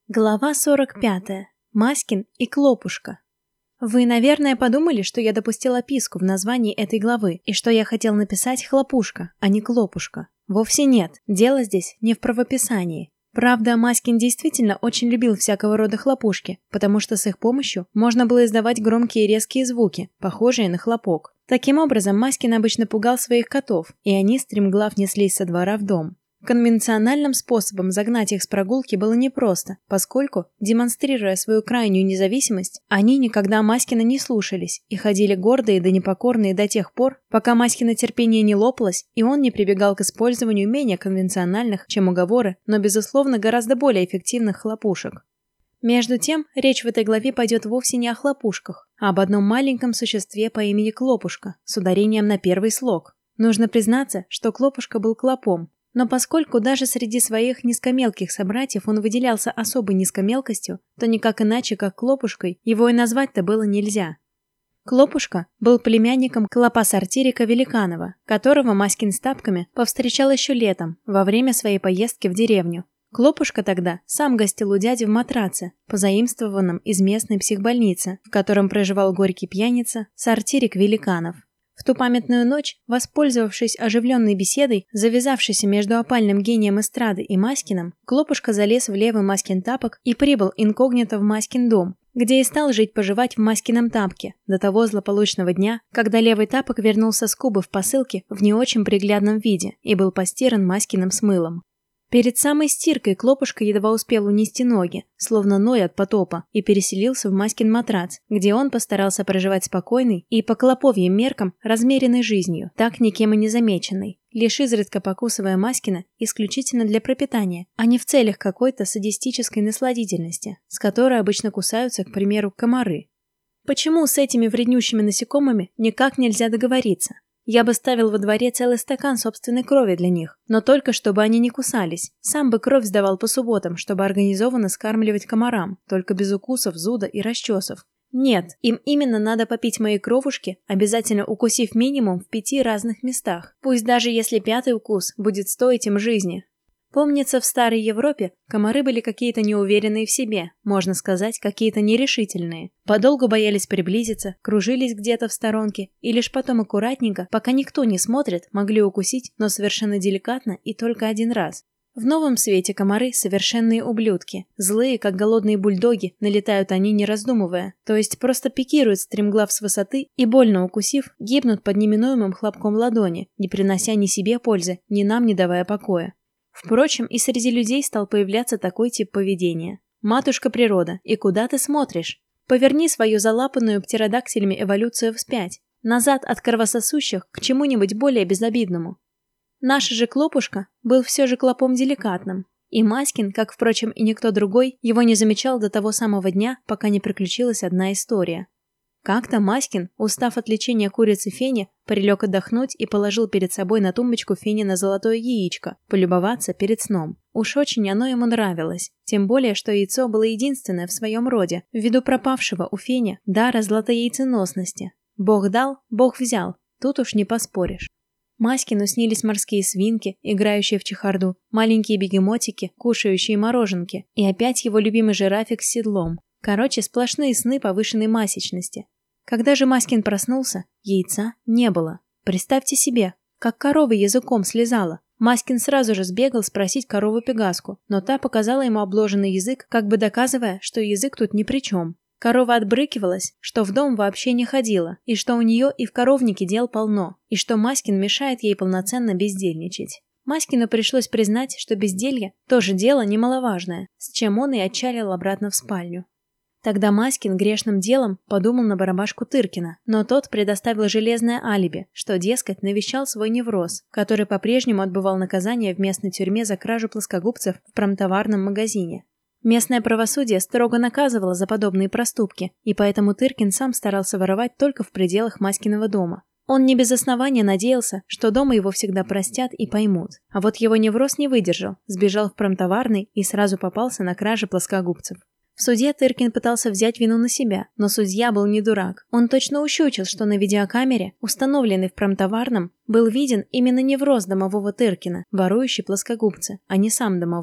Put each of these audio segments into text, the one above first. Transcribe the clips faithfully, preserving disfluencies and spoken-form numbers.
Глава сорок пятая. Маськин и Клопушка. Вы, наверное, подумали, что я допустил описку в названии этой главы, и что я хотел написать «Хлопушка», а не «Клопушка». Вовсе нет, дело здесь не в правописании. Правда, Маськин действительно очень любил всякого рода хлопушки, потому что с их помощью можно было издавать громкие и резкие звуки, похожие на хлопок. Таким образом, Маськин обычно пугал своих котов, и они стремглав неслись со двора в дом. Конвенциональным способом загнать их с прогулки было непросто, поскольку, демонстрируя свою крайнюю независимость, они никогда Маськина не слушались и ходили гордые да непокорные до тех пор, пока Маськино терпение не лопалось, и он не прибегал к использованию менее конвенциональных, чем уговоры, но, безусловно, гораздо более эффективных хлопушек. Между тем, речь в этой главе пойдет вовсе не о хлопушках, а об одном маленьком существе по имени Клопушка, с ударением на первый слог. Нужно признаться, что Клопушка был клопом. Но поскольку даже среди своих низкомелких собратьев он выделялся особой низкомелкостью, то никак иначе, как Клопушкой, его и назвать-то было нельзя. Клопушка был племянником клопа-сортирика Великанова, которого Маськин с тапками повстречал еще летом, во время своей поездки в деревню. Клопушка тогда сам гостил у дяди в матраце, позаимствованном из местной психбольницы, в котором проживал горький пьяница, сортирик Великанов. В ту памятную ночь, воспользовавшись оживленной беседой, завязавшейся между опальным гением эстрады и Маськиным, Клопушка залез в левый Маськин тапок и прибыл инкогнито в Маськин дом, где и стал жить-поживать в Маськином тапке до того злополучного дня, когда левый тапок вернулся с Кубы в посылке в не очень приглядном виде и был постиран Маськиным с мылом. Перед самой стиркой Клопушка едва успел унести ноги, словно Ной от потопа, и переселился в Маськин матрац, где он постарался проживать спокойной и, по клоповьим меркам, размеренной жизнью, так никем и не замеченной, лишь изредка покусывая Маськина исключительно для пропитания, а не в целях какой-то садистической насладительности, с которой обычно кусаются, к примеру, комары. Почему с этими вреднющими насекомыми никак нельзя договориться? Я бы ставил во дворе целый стакан собственной крови для них, но только чтобы они не кусались. Сам бы кровь сдавал по субботам, чтобы организованно скармливать комарам, только без укусов, зуда и расчесов. Нет, им именно надо попить мои кровушки, обязательно укусив минимум в пяти разных местах. Пусть даже если пятый укус будет стоить им жизни. Помнится, в старой Европе комары были какие-то неуверенные в себе, можно сказать, какие-то нерешительные. Подолгу боялись приблизиться, кружились где-то в сторонке, и лишь потом аккуратненько, пока никто не смотрит, могли укусить, но совершенно деликатно и только один раз. В новом свете комары – совершенные ублюдки. Злые, как голодные бульдоги, налетают они не раздумывая, то есть просто пикируют стремглав с высоты и, больно укусив, гибнут под неминуемым хлопком ладони, не принося ни себе пользы, ни нам не давая покоя. Впрочем, и среди людей стал появляться такой тип поведения. Матушка природа, и куда ты смотришь? Поверни свою залапанную птеродактилями эволюцию вспять, назад от кровососущих к чему-нибудь более безобидному. Наш же Клопушка был все же клопом деликатным, и Маськин, как, впрочем, и никто другой, его не замечал до того самого дня, пока не приключилась одна история. Как-то Маськин, устав от лечения курицы Фени, прилег отдохнуть и положил перед собой на тумбочку Фенино золотое яичко, полюбоваться перед сном. Уж очень оно ему нравилось, тем более, что яйцо было единственное в своем роде, ввиду пропавшего у Фени дара златояйценосности. Бог дал, Бог взял, тут уж не поспоришь. Маськину снились морские свинки, играющие в чехарду, маленькие бегемотики, кушающие мороженки, и опять его любимый жирафик с седлом. Короче, сплошные сны повышенной масечности. Когда же Маськин проснулся, яйца не было. Представьте себе, как корова языком слезала. Маськин сразу же сбегал спросить корову-пегаску, но та показала ему обложенный язык, как бы доказывая, что язык тут ни при чем. Корова отбрыкивалась, что в дом вообще не ходила, и что у нее и в коровнике дел полно, и что Маськин мешает ей полноценно бездельничать. Маськину пришлось признать, что безделье тоже дело немаловажное, с чем он и отчалил обратно в спальню. Тогда Маськин грешным делом подумал на барабашку Тыркина, но тот предоставил железное алиби, что, дескать, навещал свой невроз, который по-прежнему отбывал наказание в местной тюрьме за кражу плоскогубцев в промтоварном магазине. Местное правосудие строго наказывало за подобные проступки, и поэтому Тыркин сам старался воровать только в пределах Маськиного дома. Он не без основания надеялся, что дома его всегда простят и поймут. А вот его невроз не выдержал, сбежал в промтоварный и сразу попался на краже плоскогубцев. В суде Тыркин пытался взять вину на себя, но судья был не дурак. Он точно ущучил, что на видеокамере, установленной в промтоварном, был виден именно невроз домового Тыркина, ворующий плоскогубцы, а не сам домовой.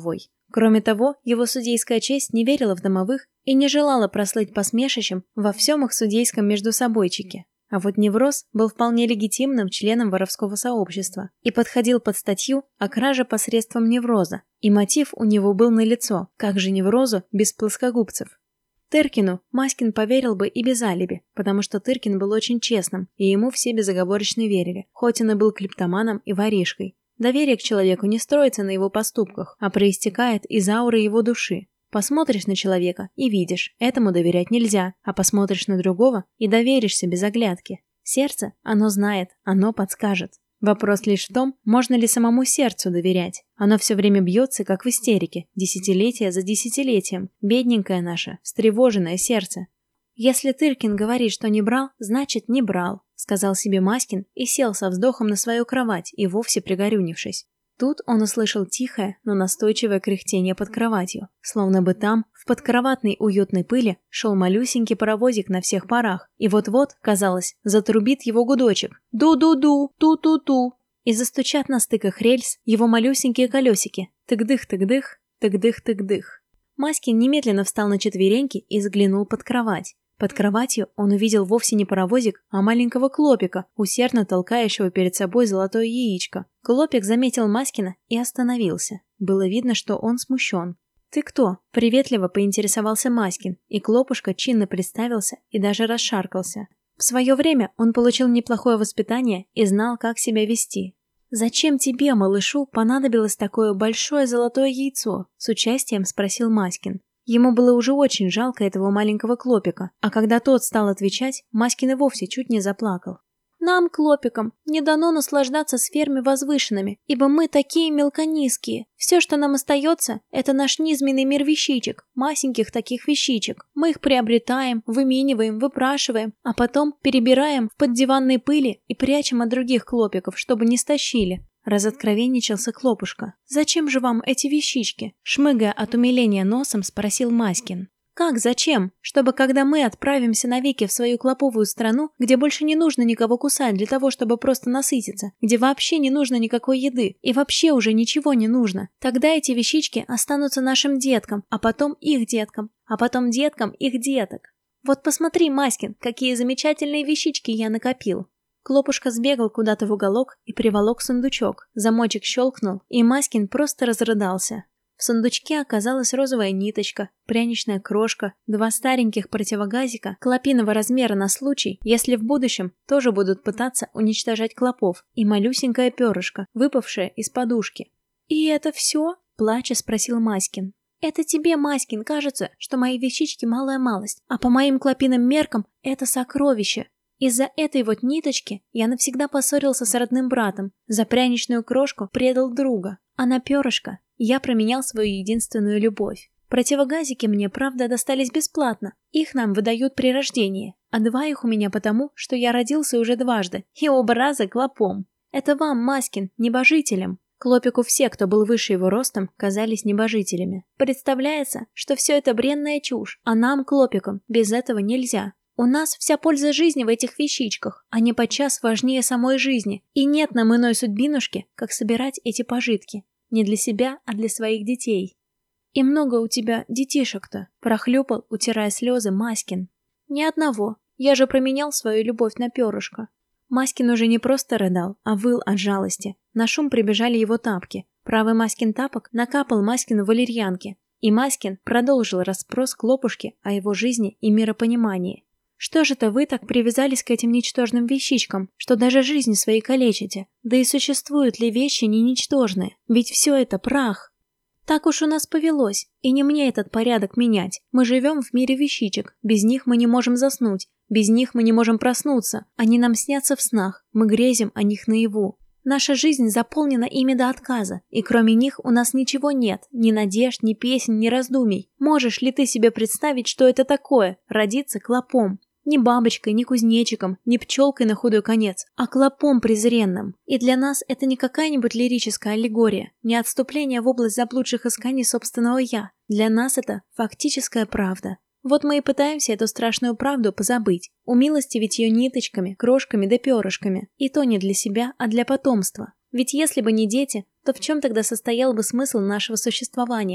Кроме того, его судейская честь не верила в домовых и не желала прослыть посмешищем во всем их судейском междусобойчике. А вот невроз был вполне легитимным членом воровского сообщества и подходил под статью о краже посредством невроза, и мотив у него был налицо, как же неврозу без плоскогубцев. Тыркину Маськин поверил бы и без алиби, потому что Тыркин был очень честным, и ему все безоговорочно верили, хоть он и был клептоманом и воришкой. Доверие к человеку не строится на его поступках, а проистекает из ауры его души. Посмотришь на человека и видишь, этому доверять нельзя, а посмотришь на другого и доверишься без оглядки. Сердце, оно знает, оно подскажет. Вопрос лишь в том, можно ли самому сердцу доверять. Оно все время бьется, как в истерике, десятилетие за десятилетием. Бедненькое наше, встревоженное сердце. «Если Тыркин говорит, что не брал, значит, не брал», — сказал себе Маськин и сел со вздохом на свою кровать и вовсе пригорюнившись. Тут он услышал тихое, но настойчивое кряхтение под кроватью, словно бы там, в подкроватной уютной пыли, шел малюсенький паровозик на всех парах, и вот-вот, казалось, затрубит его гудочек. Ду-ду-ду, ту-ту-ту. И застучат на стыках рельс его малюсенькие колесики. Тык-дых-тык-дых, тык-дых-тык-дых. Маськин немедленно встал на четвереньки и заглянул под кровать. Под кроватью он увидел вовсе не паровозик, а маленького Клопика, усердно толкающего перед собой золотое яичко. Клопик заметил Маськина и остановился. Было видно, что он смущен. «Ты кто?» – приветливо поинтересовался Маськин, и Клопушка чинно представился и даже расшаркался. В свое время он получил неплохое воспитание и знал, как себя вести. «Зачем тебе, малышу, понадобилось такое большое золотое яйцо?» – с участием спросил Маськин. Ему было уже очень жалко этого маленького Клопика, а когда тот стал отвечать, Маськин и вовсе чуть не заплакал. «Нам, Клопикам, не дано наслаждаться сферами возвышенными, ибо мы такие мелконизкие. Все, что нам остается, это наш низменный мир вещичек, масеньких таких вещичек. Мы их приобретаем, вымениваем, выпрашиваем, а потом перебираем в поддиванной пыли и прячем от других Клопиков, чтобы не стащили». Разоткровенничался Клопушка. «Зачем же вам эти вещички?» Шмыгая от умиления носом, спросил Маськин. «Как зачем? Чтобы когда мы отправимся навеки в свою клоповую страну, где больше не нужно никого кусать для того, чтобы просто насытиться, где вообще не нужно никакой еды, и вообще уже ничего не нужно, тогда эти вещички останутся нашим деткам, а потом их деткам, а потом деткам их деток. Вот посмотри, Маськин, какие замечательные вещички я накопил». Клопушка сбегал куда-то в уголок и приволок сундучок. Замочек щелкнул, и Маськин просто разрыдался. В сундучке оказалась розовая ниточка, пряничная крошка, два стареньких противогазика клопиного размера на случай, если в будущем тоже будут пытаться уничтожать клопов, и малюсенькое перышко, выпавшее из подушки. «И это все?» – плача спросил Маськин. «Это тебе, Маськин, кажется, что мои вещички малая малость, а по моим клопиным меркам это сокровище. Из-за этой вот ниточки я навсегда поссорился с родным братом, за пряничную крошку предал друга, а на перышко я променял свою единственную любовь. Противогазики мне, правда, достались бесплатно, их нам выдают при рождении, а два их у меня потому, что я родился уже дважды, и оба раза клопом. Это вам, Маськин, небожителям». Клопику все, кто был выше его ростом, казались небожителями. Представляется, что все это бренная чушь, а нам, Клопикам, без этого нельзя. У нас вся польза жизни в этих вещичках, они подчас важнее самой жизни, и нет нам иной судьбинушки, как собирать эти пожитки. Не для себя, а для своих детей. «И много у тебя детишек-то?» – прохлюпал, утирая слезы, Маськин. «Ни одного. Я же променял свою любовь на перышко». Маськин уже не просто рыдал, а выл от жалости. На шум прибежали его тапки. Правый Маськин тапок накапал Маськину валерьянки, и Маськин продолжил расспрос Клопушки о его жизни и миропонимании. «Что же это вы так привязались к этим ничтожным вещичкам, что даже жизни свои калечите? Да и существуют ли вещи не ничтожные? Ведь все это прах». «Так уж у нас повелось, и не мне этот порядок менять. Мы живем в мире вещичек, без них мы не можем заснуть, без них мы не можем проснуться, они нам снятся в снах, мы грезим о них наяву. Наша жизнь заполнена ими до отказа, и кроме них у нас ничего нет, ни надежд, ни песен, ни раздумий. Можешь ли ты себе представить, что это такое – родиться клопом? Не бабочкой, не кузнечиком, не пчелкой на худой конец, а клопом презренным. И для нас это не какая-нибудь лирическая аллегория, не отступление в область заблудших исканий собственного «я». Для нас это фактическая правда. Вот мы и пытаемся эту страшную правду позабыть, умилостивить ее ниточками, крошками да перышками. И то не для себя, а для потомства. Ведь если бы не дети, то в чем тогда состоял бы смысл нашего существования?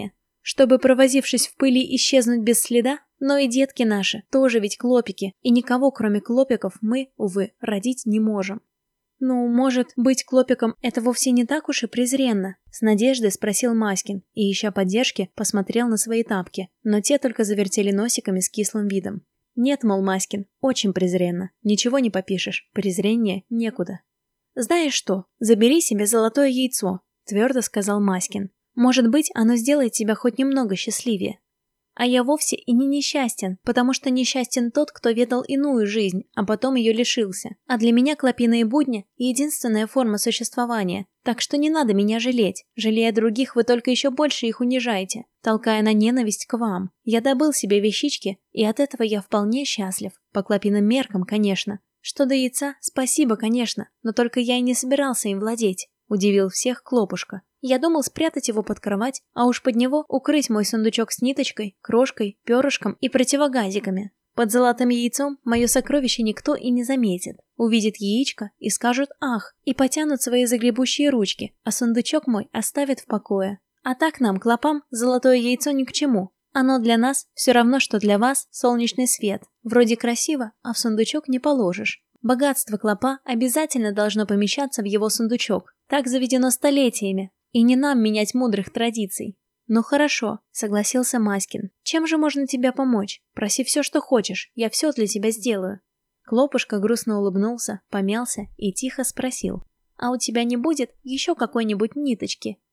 чтобы, провозившись в пыли, исчезнуть без следа? Но и детки наши тоже ведь клопики, и никого, кроме клопиков, мы, увы, родить не можем. «Ну, может, быть клопиком — это вовсе не так уж и презренно?» — с надеждой спросил Маськин и, ища поддержки, посмотрел на свои тапки, но те только завертели носиками с кислым видом. «Нет, мол, Маськин, очень презренно. Ничего не попишешь, презрение некуда». «Знаешь что, забери себе золотое яйцо», — твердо сказал Маськин. «Может быть, оно сделает тебя хоть немного счастливее». А я вовсе и не несчастен, потому что несчастен тот, кто ведал иную жизнь, а потом ее лишился. А для меня клопиные будни – единственная форма существования. Так что не надо меня жалеть. Жалея других, вы только еще больше их унижаете, толкая на ненависть к вам. Я добыл себе вещички, и от этого я вполне счастлив. По клопиным меркам, конечно. Что до яйца, спасибо, конечно, но только я и не собирался им владеть. Удивил всех Клопушка. Я думал спрятать его под кровать, а уж под него укрыть мой сундучок с ниточкой, крошкой, перышком и противогазиками. Под золотым яйцом мое сокровище никто и не заметит. Увидит яичко и скажут «ах» и потянут свои загребущие ручки, а сундучок мой оставят в покое. А так нам, клопам, золотое яйцо ни к чему. Оно для нас все равно, что для вас солнечный свет. Вроде красиво, а в сундучок не положишь. Богатство клопа обязательно должно помещаться в его сундучок. Так заведено столетиями. И не нам менять мудрых традиций. «Ну хорошо», — согласился Маськин. «Чем же можно тебе помочь? Проси все, что хочешь, я все для тебя сделаю». Клопушка грустно улыбнулся, помялся и тихо спросил. «А у тебя не будет еще какой-нибудь ниточки?